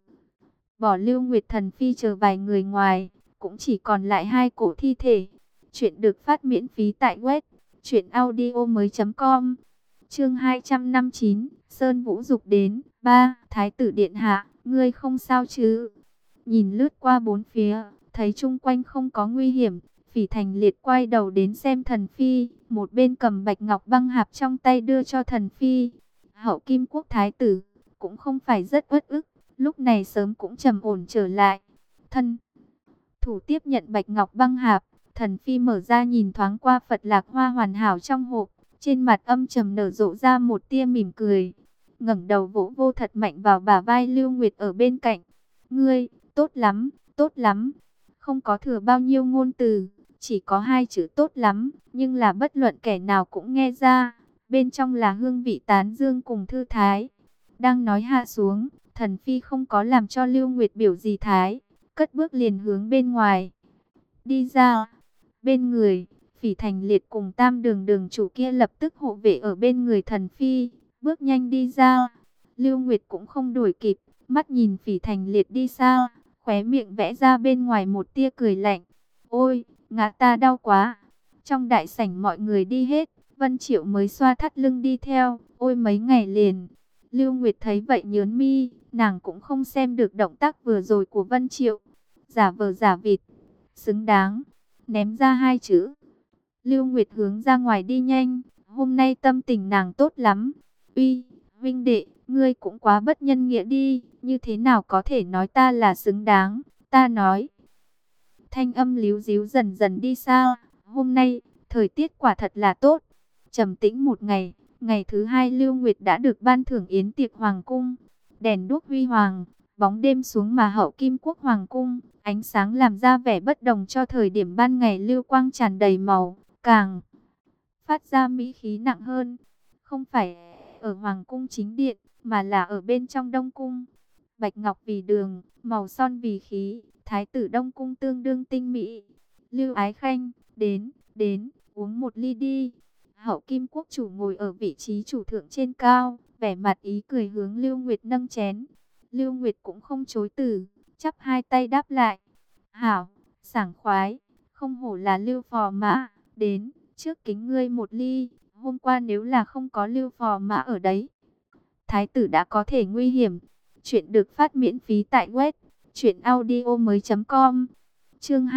bỏ Lưu Nguyệt Thần Phi chờ vài người ngoài, cũng chỉ còn lại hai cổ thi thể. Chuyện được phát miễn phí tại web truyệnaudiomoi.com. Chương 259, Sơn Vũ Dục đến. 3. Thái tử điện hạ, ngươi không sao chứ? Nhìn lướt qua bốn phía, thấy chung quanh không có nguy hiểm, Phỉ Thành Liệt quay đầu đến xem Thần Phi, một bên cầm bạch ngọc băng hạp trong tay đưa cho Thần Phi. Hậu Kim Quốc thái tử cũng không phải rất uất ức, lúc này sớm cũng trầm ổn trở lại. Thân thủ tiếp nhận bạch ngọc băng hạp, Thần Phi mở ra nhìn thoáng qua Phật Lạc Hoa hoàn hảo trong hộp, trên mặt âm trầm nở rộ ra một tia mỉm cười, ngẩng đầu vỗ vô thật mạnh vào bả vai Lưu Nguyệt ở bên cạnh. Ngươi, tốt lắm, tốt lắm. Không có thừa bao nhiêu ngôn từ, chỉ có hai chữ tốt lắm, nhưng là bất luận kẻ nào cũng nghe ra, bên trong là hương vị tán dương cùng thư thái. Đang nói hạ xuống, Thần Phi không có làm cho Lưu Nguyệt biểu gì thái, cất bước liền hướng bên ngoài đi ra. Bên người Phỉ Thành Liệt cùng Tam Đường đường chủ kia lập tức hộ vệ ở bên người Thần Phi, bước nhanh đi ra. Lưu Nguyệt cũng không đuổi kịp, mắt nhìn Phỉ Thành Liệt đi xa, khóe miệng vẽ ra bên ngoài một tia cười lạnh. Ôi, ngã ta đau quá. Trong đại sảnh mọi người đi hết, Vân Triệu mới xoa thắt lưng đi theo. Ôi mấy ngày liền. Lưu Nguyệt thấy vậy nhớn mi, nàng cũng không xem được động tác vừa rồi của Vân Triệu. Giả vờ giả vịt, xứng đáng. Ném ra hai chữ. Lưu Nguyệt hướng ra ngoài đi nhanh, hôm nay tâm tình nàng tốt lắm. Uy, huynh đệ, ngươi cũng quá bất nhân nghĩa đi, như thế nào có thể nói ta là xứng đáng, ta nói. Thanh âm líu díu dần dần đi xa, hôm nay, thời tiết quả thật là tốt. Trầm tĩnh một ngày, ngày thứ hai Lưu Nguyệt đã được ban thưởng yến tiệc hoàng cung. Đèn đuốc huy hoàng, bóng đêm xuống mà hậu Kim Quốc hoàng cung, ánh sáng làm ra vẻ bất đồng cho thời điểm ban ngày lưu quang tràn đầy màu, càng phát ra mỹ khí nặng hơn. Không phải ở hoàng cung chính điện, mà là ở bên trong Đông cung. Bạch ngọc vì đường, màu son vì khí, thái tử Đông cung tương đương tinh mỹ. Lưu Ái Khanh, đến, uống một ly đi. Hậu Kim Quốc chủ ngồi ở vị trí chủ thượng trên cao, vẻ mặt ý cười hướng Lưu Nguyệt nâng chén. Lưu Nguyệt cũng không chối từ, chắp hai tay đáp lại. Hảo, sảng khoái, không hổ là Lưu phò mã, đến, trước kính ngươi một ly. Hôm qua nếu là không có Lưu phò mã ở đấy, thái tử đã có thể nguy hiểm. Chuyện được phát miễn phí tại web truyệnaudiomoi.com. Chương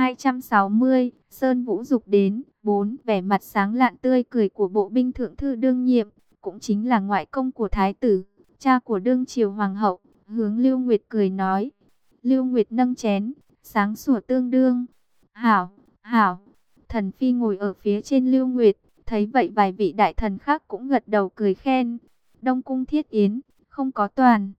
260, Sơn Vũ dục đến. 4. Vẻ mặt sáng lạn tươi cười của bộ binh thượng thư đương nhiệm, cũng chính là ngoại công của thái tử, cha của đương triều hoàng hậu, hướng Lưu Nguyệt cười nói. Lưu Nguyệt nâng chén, sáng sủa tương đương. Hảo, hảo. Thần phi ngồi ở phía trên Lưu Nguyệt, thấy vậy vài vị đại thần khác cũng gật đầu cười khen. Đông cung thiết yến, không có toàn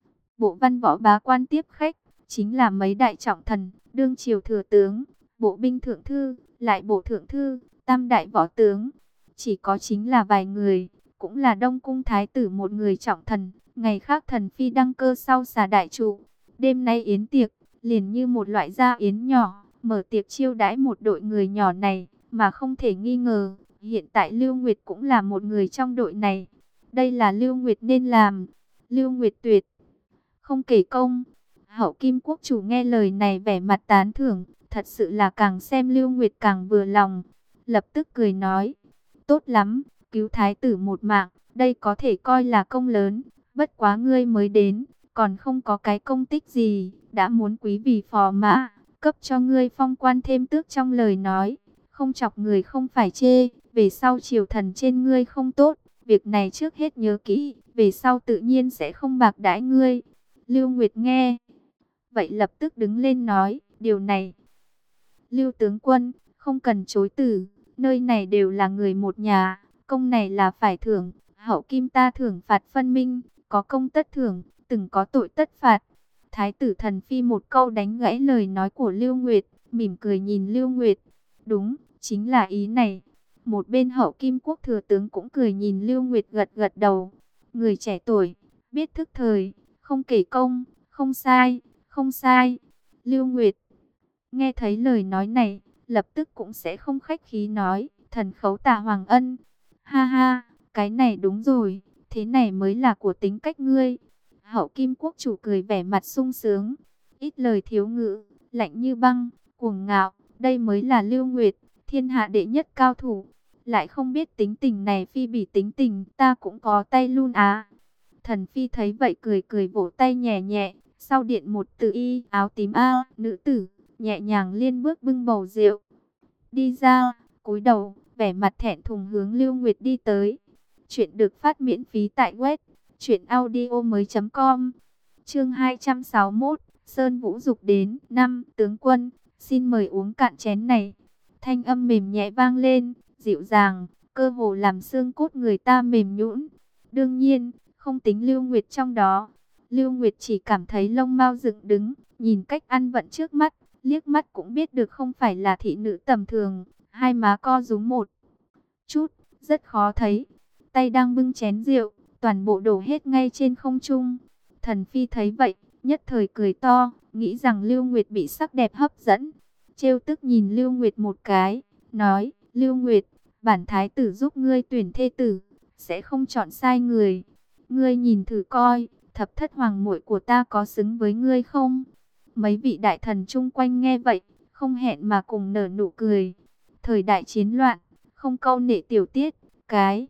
bộ văn võ bá quan tiếp khách, chính là mấy đại trọng thần, đương triều thừa tướng, bộ binh thượng thư, lại bộ thượng thư, tam đại võ tướng. Chỉ có chính là vài người, cũng là Đông cung thái tử một người trọng thần, ngày khác thần phi đăng cơ sau xà đại trụ. Đêm nay yến tiệc, liền như một loại gia yến nhỏ, mở tiệc chiêu đãi một đội người nhỏ này, mà không thể nghi ngờ, hiện tại Lưu Nguyệt cũng là một người trong đội này. Đây là Lưu Nguyệt nên làm. Lưu Nguyệt tuyệt không kể công. Hậu Kim quốc chủ nghe lời này vẻ mặt tán thưởng, thật sự là càng xem Lưu Nguyệt càng vừa lòng. Lập tức cười nói, tốt lắm, cứu thái tử một mạng, đây có thể coi là công lớn. Bất quá ngươi mới đến, còn không có cái công tích gì, đã muốn quý vì phò mã, cấp cho ngươi phong quan thêm tước trong lời nói. Không chọc người không phải chê, về sau triều thần trên ngươi không tốt. Việc này trước hết nhớ kỹ, về sau tự nhiên sẽ không bạc đãi ngươi. Lưu Nguyệt nghe vậy lập tức đứng lên nói, điều này Lưu tướng quân, không cần chối từ, nơi này đều là người một nhà, công này là phải thưởng, hậu kim ta thưởng phạt phân minh, có công tất thưởng, từng có tội tất phạt. Thái tử thần phi một câu đánh gãy lời nói của Lưu Nguyệt, mỉm cười nhìn Lưu Nguyệt, đúng, chính là ý này. Một bên hậu kim quốc thừa tướng cũng cười nhìn Lưu Nguyệt gật gật đầu, người trẻ tuổi, biết thức thời, không kể công, không sai, không sai. Lưu Nguyệt nghe thấy lời nói này, lập tức cũng sẽ không khách khí nói, thần khấu tạ Hoàng Ân. Ha ha, cái này đúng rồi, thế này mới là của tính cách ngươi. Hậu Kim quốc chủ cười vẻ mặt sung sướng, ít lời thiếu ngữ, lạnh như băng, cuồng ngạo, đây mới là Lưu Nguyệt, thiên hạ đệ nhất cao thủ. Lại không biết tính tình này phi bỉ tính tình, ta cũng có tay luôn á. Thần phi thấy vậy cười cười vỗ tay nhẹ nhẹ, sau điện một tự y áo tím nữ tử, nhẹ nhàng liên bước bưng bầu rượu đi ra, cúi đầu, vẻ mặt thẹn thùng hướng Lưu Nguyệt đi tới. Chuyện được phát miễn phí tại web truyệnaudiomoi.com. Chương 261, Sơn Vũ dục đến. 5. Tướng quân, xin mời uống cạn chén này. Thanh âm mềm nhẹ vang lên, dịu dàng, cơ hồ làm xương cốt người ta mềm nhũn. Đương nhiên, không tính Lưu Nguyệt trong đó. Lưu Nguyệt chỉ cảm thấy lông mao dựng đứng, nhìn cách ăn vận trước mắt, liếc mắt cũng biết được không phải là thị nữ tầm thường. Hai má co rúm một chút, rất khó thấy. Tay đang bưng chén rượu, toàn bộ đổ hết ngay trên không trung. Thần phi thấy vậy, nhất thời cười to, nghĩ rằng Lưu Nguyệt bị sắc đẹp hấp dẫn. Trêu tức nhìn Lưu Nguyệt một cái, nói, Lưu Nguyệt, bản thái tử giúp ngươi tuyển thê tử, sẽ không chọn sai người. Ngươi nhìn thử coi, thập thất hoàng muội của ta có xứng với ngươi không? Mấy vị đại thần chung quanh nghe vậy, không hẹn mà cùng nở nụ cười. Thời đại chiến loạn, không câu nệ tiểu tiết, cái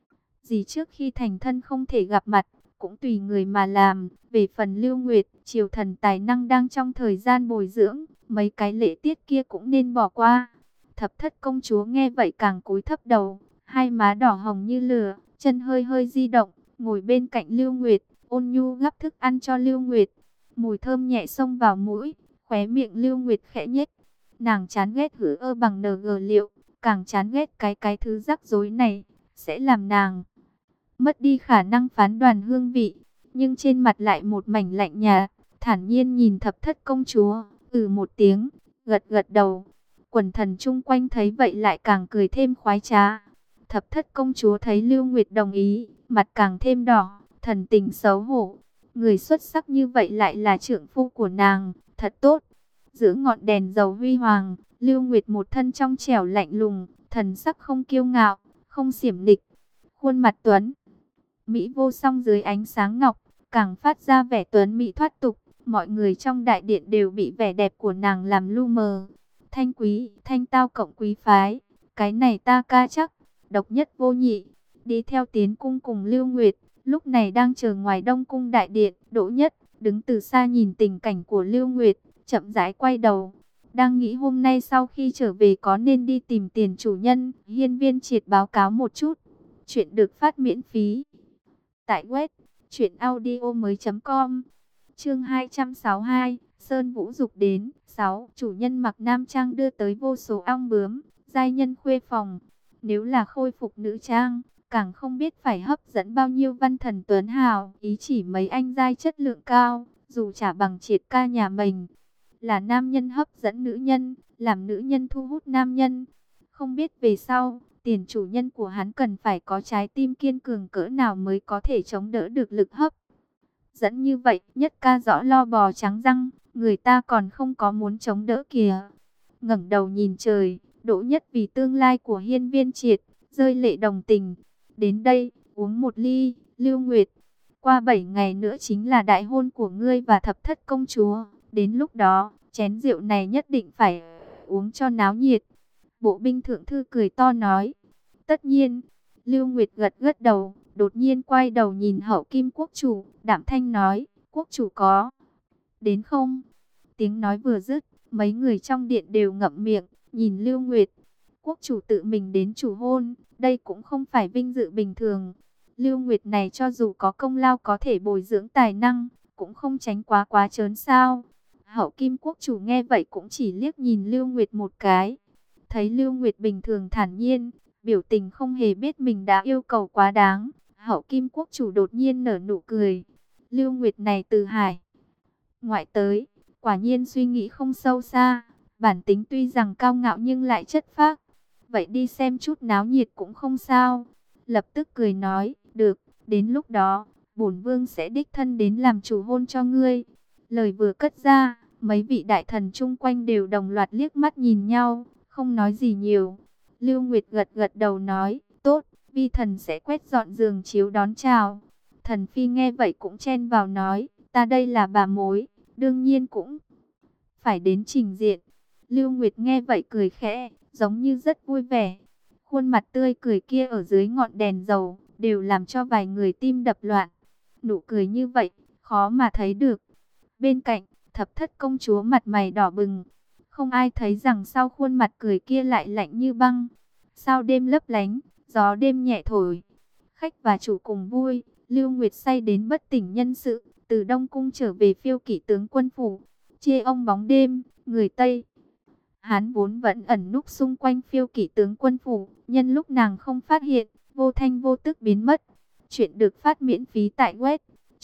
gì trước khi thành thân không thể gặp mặt, cũng tùy người mà làm. Về phần Lưu Nguyệt, triều thần tài năng đang trong thời gian bồi dưỡng, mấy cái lễ tiết kia cũng nên bỏ qua. Thập thất công chúa nghe vậy càng cúi thấp đầu, hai má đỏ hồng như lửa, chân hơi hơi di động, ngồi bên cạnh Lưu Nguyệt, ôn nhu gắp thức ăn cho Lưu Nguyệt. Mùi thơm nhẹ xông vào mũi, khóe miệng Lưu Nguyệt khẽ nhếch. Nàng chán ghét hứa ơ bằng NG liệu, càng chán ghét cái thứ rắc rối này, sẽ làm nàng mất đi khả năng phán đoán hương vị. Nhưng trên mặt lại một mảnh lạnh nhạt, thản nhiên nhìn thập thất công chúa, một tiếng, gật gật đầu. Quần thần chung quanh thấy vậy lại càng cười thêm khoái trá. Thập thất công chúa thấy Lưu Nguyệt đồng ý, mặt càng thêm đỏ, thần tình xấu hổ. Người xuất sắc như vậy lại là trượng phu của nàng, thật tốt. Giữa ngọn đèn dầu huy hoàng, Lưu Nguyệt một thân trong trẻo lạnh lùng, thần sắc không kiêu ngạo, không xiểm nịnh. Khuôn mặt tuấn mỹ vô song dưới ánh sáng ngọc, càng phát ra vẻ tuấn mỹ thoát tục. Mọi người trong đại điện đều bị vẻ đẹp của nàng làm lu mờ. Thanh quý, thanh tao cộng quý phái, cái này ta ca chắc, độc nhất vô nhị. Đi theo tiến cung cùng Lưu Nguyệt, lúc này đang chờ ngoài Đông cung đại điện. Đỗ Nhất đứng từ xa nhìn tình cảnh của Lưu Nguyệt, chậm rãi quay đầu. Đang nghĩ hôm nay sau khi trở về có nên đi tìm tiền chủ nhân. Hiên Viên Triệt báo cáo một chút. Chuyện được phát miễn phí tại web truyệnaudiomoi.com. Chương 262, Sơn Vũ dục đến. 6. Chủ nhân mặc nam trang đưa tới vô số ong bướm, giai nhân khuê phòng. Nếu là khôi phục nữ trang, càng không biết phải hấp dẫn bao nhiêu văn thần tuấn hào. Ý chỉ mấy anh giai chất lượng cao, dù chả bằng Triệt ca nhà mình. Là nam nhân hấp dẫn nữ nhân, làm nữ nhân thu hút nam nhân. Không biết về sau, tiền chủ nhân của hắn cần phải có trái tim kiên cường cỡ nào mới có thể chống đỡ được lực hấp dẫn như vậy. Nhất ca rõ lo bò trắng răng, người ta còn không có muốn chống đỡ kìa. Ngẩng đầu nhìn trời, Đỗ Nhất vì tương lai của Hiên Viên Triệt, rơi lệ đồng tình. Đến đây, uống một ly, Lưu Nguyệt. Qua 7 ngày nữa chính là đại hôn của ngươi và thập thất công chúa. Đến lúc đó, chén rượu này nhất định phải uống cho náo nhiệt. Bộ binh thượng thư cười to nói. Tất nhiên, Lưu Nguyệt gật gật đầu, đột nhiên quay đầu nhìn Hậu Kim quốc chủ, đạm thanh nói, quốc chủ có đến không? Tiếng nói vừa dứt, mấy người trong điện đều ngậm miệng, nhìn Lưu Nguyệt. Quốc chủ tự mình đến chủ hôn, đây cũng không phải vinh dự bình thường. Lưu Nguyệt này cho dù có công lao có thể bồi dưỡng tài năng, cũng không tránh quá trớn sao. Hậu Kim quốc chủ nghe vậy cũng chỉ liếc nhìn Lưu Nguyệt một cái. Thấy Lưu Nguyệt bình thường thản nhiên, biểu tình không hề biết mình đã yêu cầu quá đáng. Hậu Kim quốc chủ đột nhiên nở nụ cười. Lưu Nguyệt này từ hải ngoại tới, quả nhiên suy nghĩ không sâu xa. Bản tính tuy rằng cao ngạo nhưng lại chất phác. Vậy đi xem chút náo nhiệt cũng không sao. Lập tức cười nói, được, đến lúc đó, bổn vương sẽ đích thân đến làm chủ hôn cho ngươi. Lời vừa cất ra, mấy vị đại thần chung quanh đều đồng loạt liếc mắt nhìn nhau, không nói gì nhiều. Lưu Nguyệt gật gật đầu nói, tốt, vi thần sẽ quét dọn giường chiếu đón chào. Thần phi nghe vậy cũng chen vào nói, ta đây là bà mối, đương nhiên cũng phải đến trình diện. Lưu Nguyệt nghe vậy cười khẽ, giống như rất vui vẻ. Khuôn mặt tươi cười kia ở dưới ngọn đèn dầu, đều làm cho vài người tim đập loạn. Nụ cười như vậy, khó mà thấy được. Bên cạnh, thập thất công chúa mặt mày đỏ bừng. Không ai thấy rằng sau khuôn mặt cười kia lại lạnh như băng. Sao đêm lấp lánh, gió đêm nhẹ thổi. Khách và chủ cùng vui, Lưu Nguyệt say đến bất tỉnh nhân sự. Từ Đông Cung trở về Phiêu Kỵ tướng quân phủ. Chê ông bóng đêm, người Tây Hán vốn vẫn ẩn núp xung quanh Phiêu Kỵ tướng quân phủ. Nhân lúc nàng không phát hiện, vô thanh vô tức biến mất. Chuyện được phát miễn phí tại web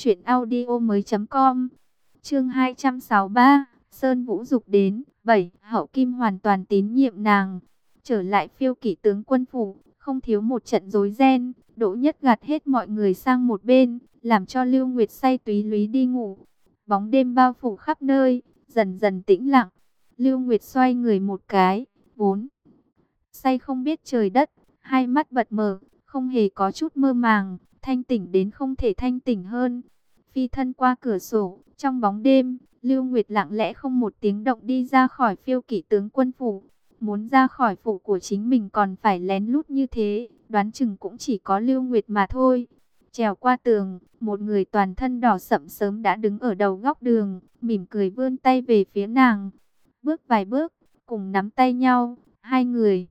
truyệnaudiomoi.com. Chương 263, Sơn Vũ dục đến. 7. Hậu Kim hoàn toàn tín nhiệm nàng. Trở lại Phiêu Kỵ tướng quân phủ, không thiếu một trận rối ren. Đỗ Nhất gạt hết mọi người sang một bên, làm cho Lưu Nguyệt say túy lúy đi ngủ. Bóng đêm bao phủ khắp nơi, dần dần tĩnh lặng. Lưu Nguyệt xoay người một cái, vốn say không biết trời đất, hai mắt bật mở, không hề có chút mơ màng, thanh tỉnh đến không thể thanh tỉnh hơn. Phi thân qua cửa sổ, trong bóng đêm, Lưu Nguyệt lặng lẽ không một tiếng động đi ra khỏi Phiêu Kỵ tướng quân phủ. Muốn ra khỏi phủ của chính mình còn phải lén lút như thế, đoán chừng cũng chỉ có Lưu Nguyệt mà thôi. Trèo qua tường, một người toàn thân đỏ sậm sớm đã đứng ở đầu góc đường, mỉm cười vươn tay về phía nàng. Bước vài bước, cùng nắm tay nhau, hai người